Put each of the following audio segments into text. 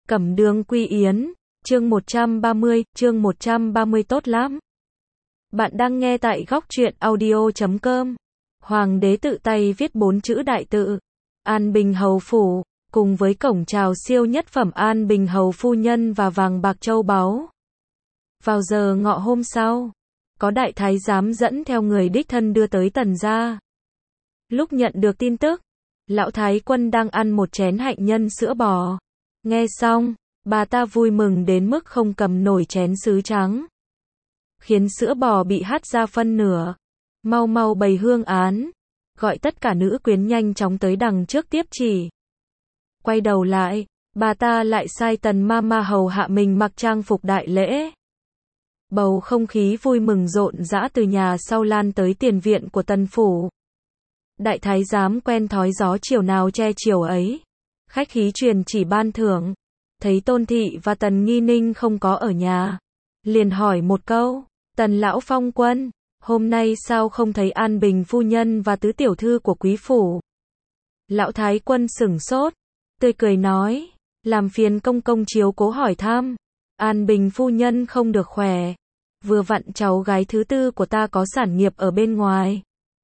Cẩm Đường Quy Yến, chương 130 tốt lắm. Bạn đang nghe tại góc truyện audio.com. Hoàng đế tự tay viết 4 chữ đại tự. An Bình Hầu Phủ, cùng với cổng chào siêu nhất phẩm An Bình Hầu Phu Nhân và vàng bạc châu báu. Vào giờ ngọ hôm sau, có đại thái giám dẫn theo người đích thân đưa tới Tần gia. Lúc nhận được tin tức, lão thái quân đang ăn một chén hạnh nhân sữa bò. Nghe xong, bà ta vui mừng đến mức không cầm nổi chén sứ trắng. Khiến sữa bò bị hắt ra phân nửa. Mau mau bày hương án. Gọi tất cả nữ quyến nhanh chóng tới đằng trước tiếp chỉ. Quay đầu lại, bà ta lại sai Tần Mama hầu hạ mình mặc trang phục đại lễ. Bầu không khí vui mừng rộn rã từ nhà sau lan tới tiền viện của Tần phủ. Đại thái giám quen thói gió chiều nào che chiều ấy. Khách khí truyền chỉ ban thưởng. Thấy Tôn Thị và Tần Nghi Ninh không có ở nhà. Liền hỏi một câu, Tần lão phong quân, hôm nay sao không thấy An Bình phu nhân và tứ tiểu thư của quý phủ? Lão thái quân sửng sốt, tươi cười nói, làm phiền công công chiếu cố hỏi thăm. An Bình phu nhân không được khỏe. Vừa vặn cháu gái thứ tư của ta có sản nghiệp ở bên ngoài.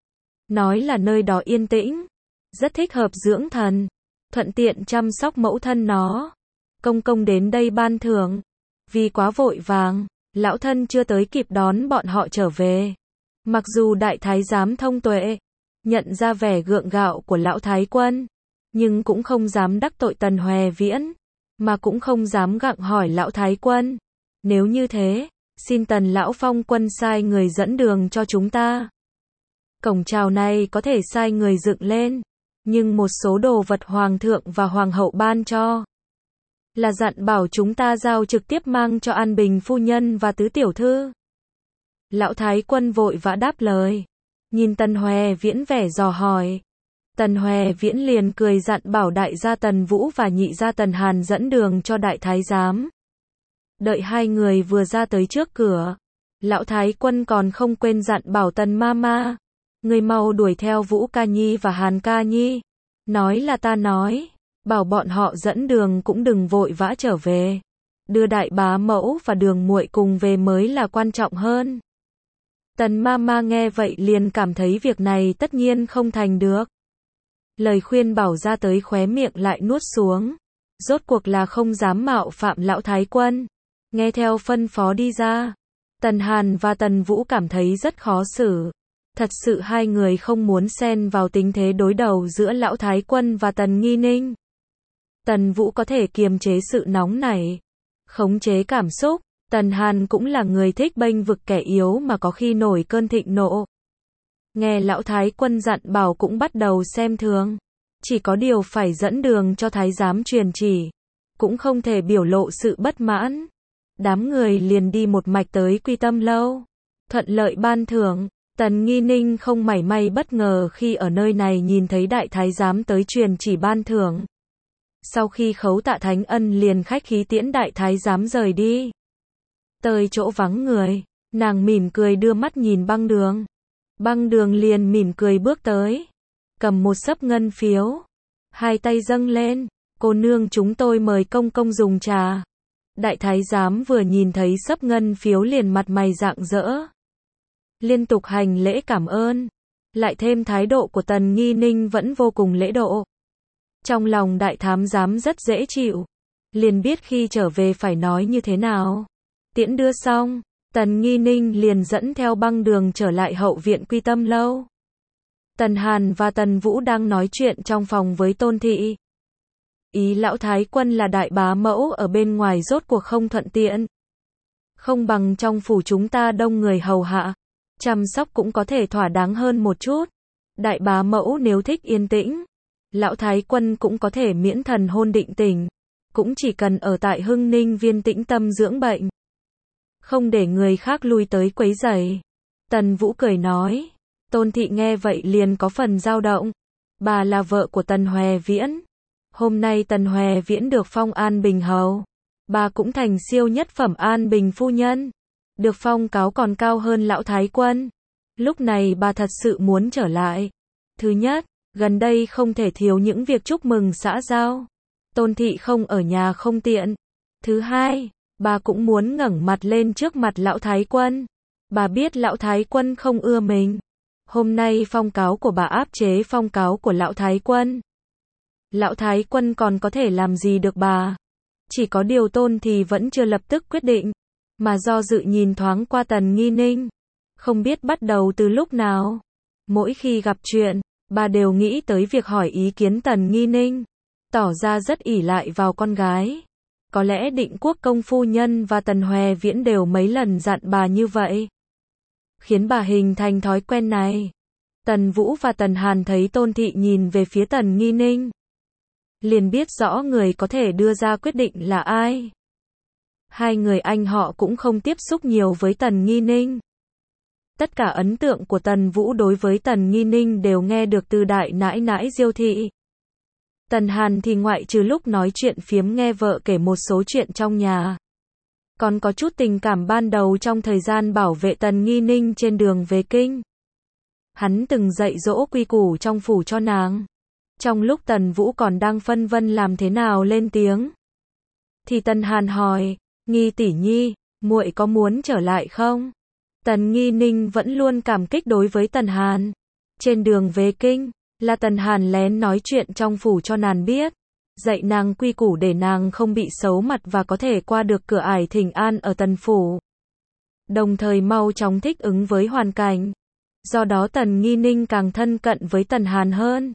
Nói là nơi đó yên tĩnh, rất thích hợp dưỡng thần, thuận tiện chăm sóc mẫu thân nó. Công công đến đây ban thưởng. Vì quá vội vàng, lão thân chưa tới kịp đón bọn họ trở về. Mặc dù đại thái giám thông tuệ, nhận ra vẻ gượng gạo của lão thái quân, nhưng cũng không dám đắc tội Tần Hoè Viễn, mà cũng không dám gặng hỏi lão thái quân. Nếu như thế, xin Tần lão phong quân sai người dẫn đường cho chúng ta. Cổng chào này có thể sai người dựng lên, nhưng một số đồ vật hoàng thượng và hoàng hậu ban cho là dặn bảo chúng ta giao trực tiếp mang cho An Bình phu nhân và tứ tiểu thư. Lão thái quân vội vã đáp lời. Nhìn Tần Hoè Viễn vẻ dò hỏi. Tần Hoè Viễn liền cười dặn bảo đại gia Tần Vũ và nhị gia Tần Hàn dẫn đường cho đại thái giám. Đợi hai người vừa ra tới trước cửa, lão thái quân còn không quên dặn bảo Tần Mama, người mau đuổi theo Vũ Ca Nhi và Hàn Ca Nhi. Nói là ta nói, bảo bọn họ dẫn đường cũng đừng vội vã trở về. Đưa đại bá mẫu và đường muội cùng về mới là quan trọng hơn. Tần Mama nghe vậy liền cảm thấy việc này tất nhiên không thành được. Lời khuyên bảo ra tới khóe miệng lại nuốt xuống. Rốt cuộc là không dám mạo phạm lão thái quân. Nghe theo phân phó đi ra. Tần Hàn và Tần Vũ cảm thấy rất khó xử. Thật sự hai người không muốn xen vào tình thế đối đầu giữa lão thái quân và Tần Nghi Ninh. Tần Vũ có thể kiềm chế sự nóng nảy, khống chế cảm xúc. Tần Hàn cũng là người thích bênh vực kẻ yếu mà có khi nổi cơn thịnh nộ. Nghe lão thái quân dặn bảo cũng bắt đầu xem thường. Chỉ có điều phải dẫn đường cho thái giám truyền chỉ, cũng không thể biểu lộ sự bất mãn. Đám người liền đi một mạch tới Quy Tâm lâu. Thuận lợi ban thưởng. Tần Nghi Ninh không mảy may bất ngờ khi ở nơi này nhìn thấy đại thái giám tới truyền chỉ ban thưởng. Sau khi khấu tạ thánh ân liền khách khí tiễn đại thái giám rời đi. Tới chỗ vắng người, nàng mỉm cười đưa mắt nhìn Băng Đường. Băng Đường liền mỉm cười bước tới, cầm một xấp ngân phiếu, hai tay dâng lên, cô nương chúng tôi mời công công dùng trà. Đại thái giám vừa nhìn thấy xấp ngân phiếu liền mặt mày rạng rỡ. Liên tục hành lễ cảm ơn, lại thêm thái độ của Tần Nghi Ninh vẫn vô cùng lễ độ. Trong lòng đại thám giám rất dễ chịu, liền biết khi trở về phải nói như thế nào. Tiễn đưa xong, Tần Nghi Ninh liền dẫn theo Băng Đường trở lại hậu viện Quy Tâm lâu. Tần Hàn và Tần Vũ đang nói chuyện trong phòng với Tôn Thị. Ý lão thái quân là đại bá mẫu ở bên ngoài rốt cuộc không thuận tiện. Không bằng trong phủ chúng ta đông người hầu hạ, chăm sóc cũng có thể thỏa đáng hơn một chút. Đại bá mẫu nếu thích yên tĩnh, lão thái quân cũng có thể miễn thần hôn định tình, cũng chỉ cần ở tại Hưng Ninh viên tĩnh tâm dưỡng bệnh, không để người khác lui tới quấy rầy. Tần Vũ cười nói. Tôn Thị nghe vậy liền có phần dao động. Bà là vợ của Tần Hoè Viễn. Hôm nay Tần Hoè Viễn được phong An Bình hầu, bà cũng thành siêu nhất phẩm An Bình phu nhân, được phong cáo còn cao hơn lão thái quân. Lúc này bà thật sự muốn trở lại. Thứ nhất, gần đây không thể thiếu những việc chúc mừng xã giao. Tôn thị không ở nhà không tiện. Thứ hai, bà cũng muốn ngẩng mặt lên trước mặt lão thái quân. Bà biết lão thái quân không ưa mình. Hôm nay phong cáo của bà áp chế phong cáo của lão thái quân. Lão thái quân còn có thể làm gì được bà? Chỉ có điều Tôn thì vẫn chưa lập tức quyết định, mà do dự nhìn thoáng qua Tần Nghi Ninh. Không biết bắt đầu từ lúc nào. Mỗi khi gặp chuyện, bà đều nghĩ tới việc hỏi ý kiến Tần Nghi Ninh. Tỏ ra rất ỷ lại vào con gái. Có lẽ Định Quốc công phu nhân và Tần Hoè Viễn đều mấy lần dặn bà như vậy, khiến bà hình thành thói quen này. Tần Vũ và Tần Hàn thấy Tôn thị nhìn về phía Tần Nghi Ninh, liền biết rõ người có thể đưa ra quyết định là ai. Hai người anh họ cũng không tiếp xúc nhiều với Tần Nghi Ninh. Tất cả ấn tượng của Tần Vũ đối với Tần Nghi Ninh đều nghe được từ đại nãi nãi Diêu thị. Tần Hàn thì ngoại trừ lúc nói chuyện phiếm nghe vợ kể một số chuyện trong nhà, còn có chút tình cảm ban đầu trong thời gian bảo vệ Tần Nghi Ninh trên đường về kinh. Hắn từng dạy dỗ quy củ trong phủ cho nàng. Trong lúc Tần Vũ còn đang phân vân làm thế nào lên tiếng, thì Tần Hàn hỏi, Nghi tỷ nhi, muội có muốn trở lại không? Tần Nghi Ninh vẫn luôn cảm kích đối với Tần Hàn. Trên đường về kinh, là Tần Hàn lén nói chuyện trong phủ cho nàng biết, dạy nàng quy củ để nàng không bị xấu mặt và có thể qua được cửa ải thỉnh an ở Tần phủ. Đồng thời mau chóng thích ứng với hoàn cảnh. Do đó Tần Nghi Ninh càng thân cận với Tần Hàn hơn.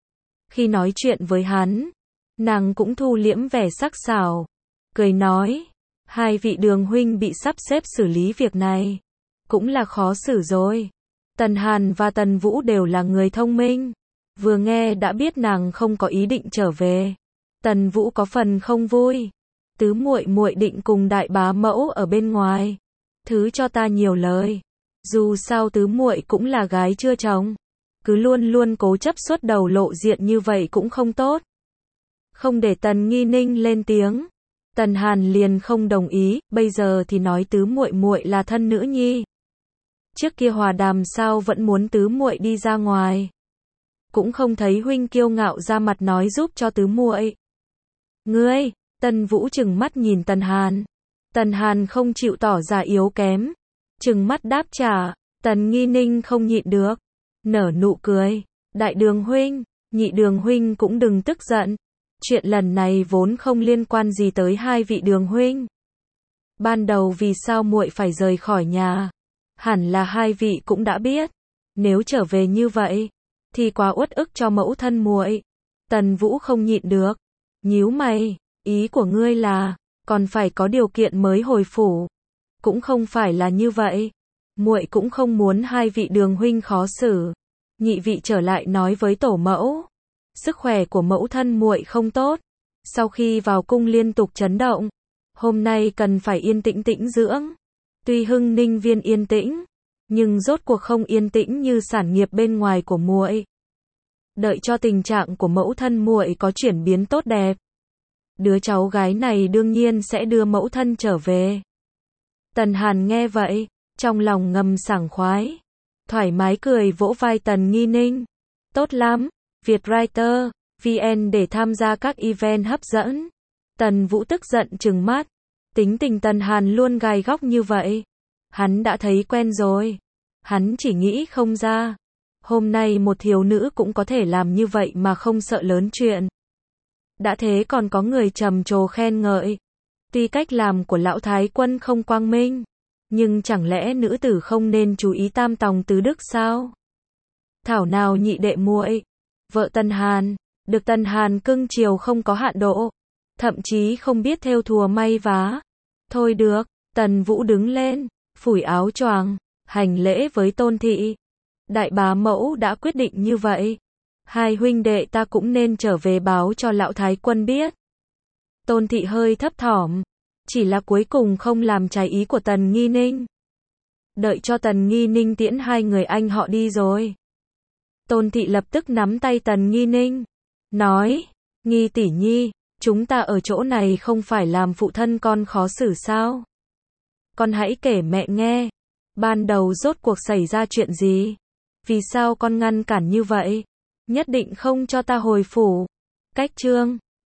Khi nói chuyện với hắn, nàng cũng thu liễm vẻ sắc sảo, cười nói, hai vị Đường huynh bị sắp xếp xử lý việc này, cũng là khó xử rồi. Tần Hàn và Tần Vũ đều là người thông minh, vừa nghe đã biết nàng không có ý định trở về. Tần Vũ có phần không vui, tứ muội muội định cùng đại bá mẫu ở bên ngoài, thứ cho ta nhiều lời. Dù sao tứ muội cũng là gái chưa chồng, cứ luôn luôn cố chấp xuất đầu lộ diện như vậy cũng không tốt. Không để Tần Nghi Ninh lên tiếng, Tần Hàn liền không đồng ý, bây giờ thì nói tứ muội muội là thân nữ nhi. Trước kia hòa đàm sao vẫn muốn tứ muội đi ra ngoài. Cũng không thấy huynh kiêu ngạo ra mặt nói giúp cho tứ muội. Ngươi, Tần Vũ trừng mắt nhìn Tần Hàn. Tần Hàn không chịu tỏ ra yếu kém, trừng mắt đáp trả. Tần Nghi Ninh không nhịn được, nở nụ cười, đại Đường huynh, nhị Đường huynh cũng đừng tức giận. Chuyện lần này vốn không liên quan gì tới hai vị Đường huynh. Ban đầu vì sao muội phải rời khỏi nhà, hẳn là hai vị cũng đã biết. Nếu trở về như vậy, thì quá uất ức cho mẫu thân muội. Tần Vũ không nhịn được, nhíu mày, ý của ngươi là, còn phải có điều kiện mới hồi phủ. Cũng không phải là như vậy. Muội cũng không muốn hai vị Đường huynh khó xử. Nhị vị trở lại nói với tổ mẫu, sức khỏe của mẫu thân muội không tốt. Sau khi vào cung liên tục chấn động, hôm nay cần phải yên tĩnh tĩnh dưỡng. Tuy Hưng Ninh Viên yên tĩnh, nhưng rốt cuộc không yên tĩnh như sản nghiệp bên ngoài của muội. Đợi cho tình trạng của mẫu thân muội có chuyển biến tốt đẹp, đứa cháu gái này đương nhiên sẽ đưa mẫu thân trở về. Tần Hàn nghe vậy, trong lòng ngầm sảng khoái, thoải mái cười vỗ vai Tần Nghi Ninh. Tốt lắm, Vietwriter VN để tham gia các event hấp dẫn. Tần Vũ tức giận trừng mắt. Tính tình Tần Hàn luôn gai góc như vậy, hắn đã thấy quen rồi. Hắn chỉ nghĩ không ra, hôm nay một thiếu nữ cũng có thể làm như vậy mà không sợ lớn chuyện. Đã thế còn có người trầm trồ khen ngợi. Tuy cách làm của lão thái quân không quang minh, nhưng chẳng lẽ nữ tử không nên chú ý tam tòng tứ đức sao? Thảo nào nhị đệ muội, vợ Tần Hàn, được Tần Hàn cưng chiều không có hạn độ, thậm chí không biết thêu thùa may vá. Thôi được, Tần Vũ đứng lên, phủi áo choàng, hành lễ với Tôn thị. Đại bá mẫu đã quyết định như vậy, hai huynh đệ ta cũng nên trở về báo cho lão thái quân biết. Tôn thị hơi thấp thỏm, chỉ là cuối cùng không làm trái ý của Tần Nghi Ninh. Đợi cho Tần Nghi Ninh tiễn hai người anh họ đi rồi, Tôn thị lập tức nắm tay Tần Nghi Ninh, nói, Nghi tỷ nhi, chúng ta ở chỗ này không phải làm phụ thân con khó xử sao? Con hãy kể mẹ nghe, ban đầu rốt cuộc xảy ra chuyện gì? Vì sao con ngăn cản như vậy? Nhất định không cho ta hồi phủ. Cách chương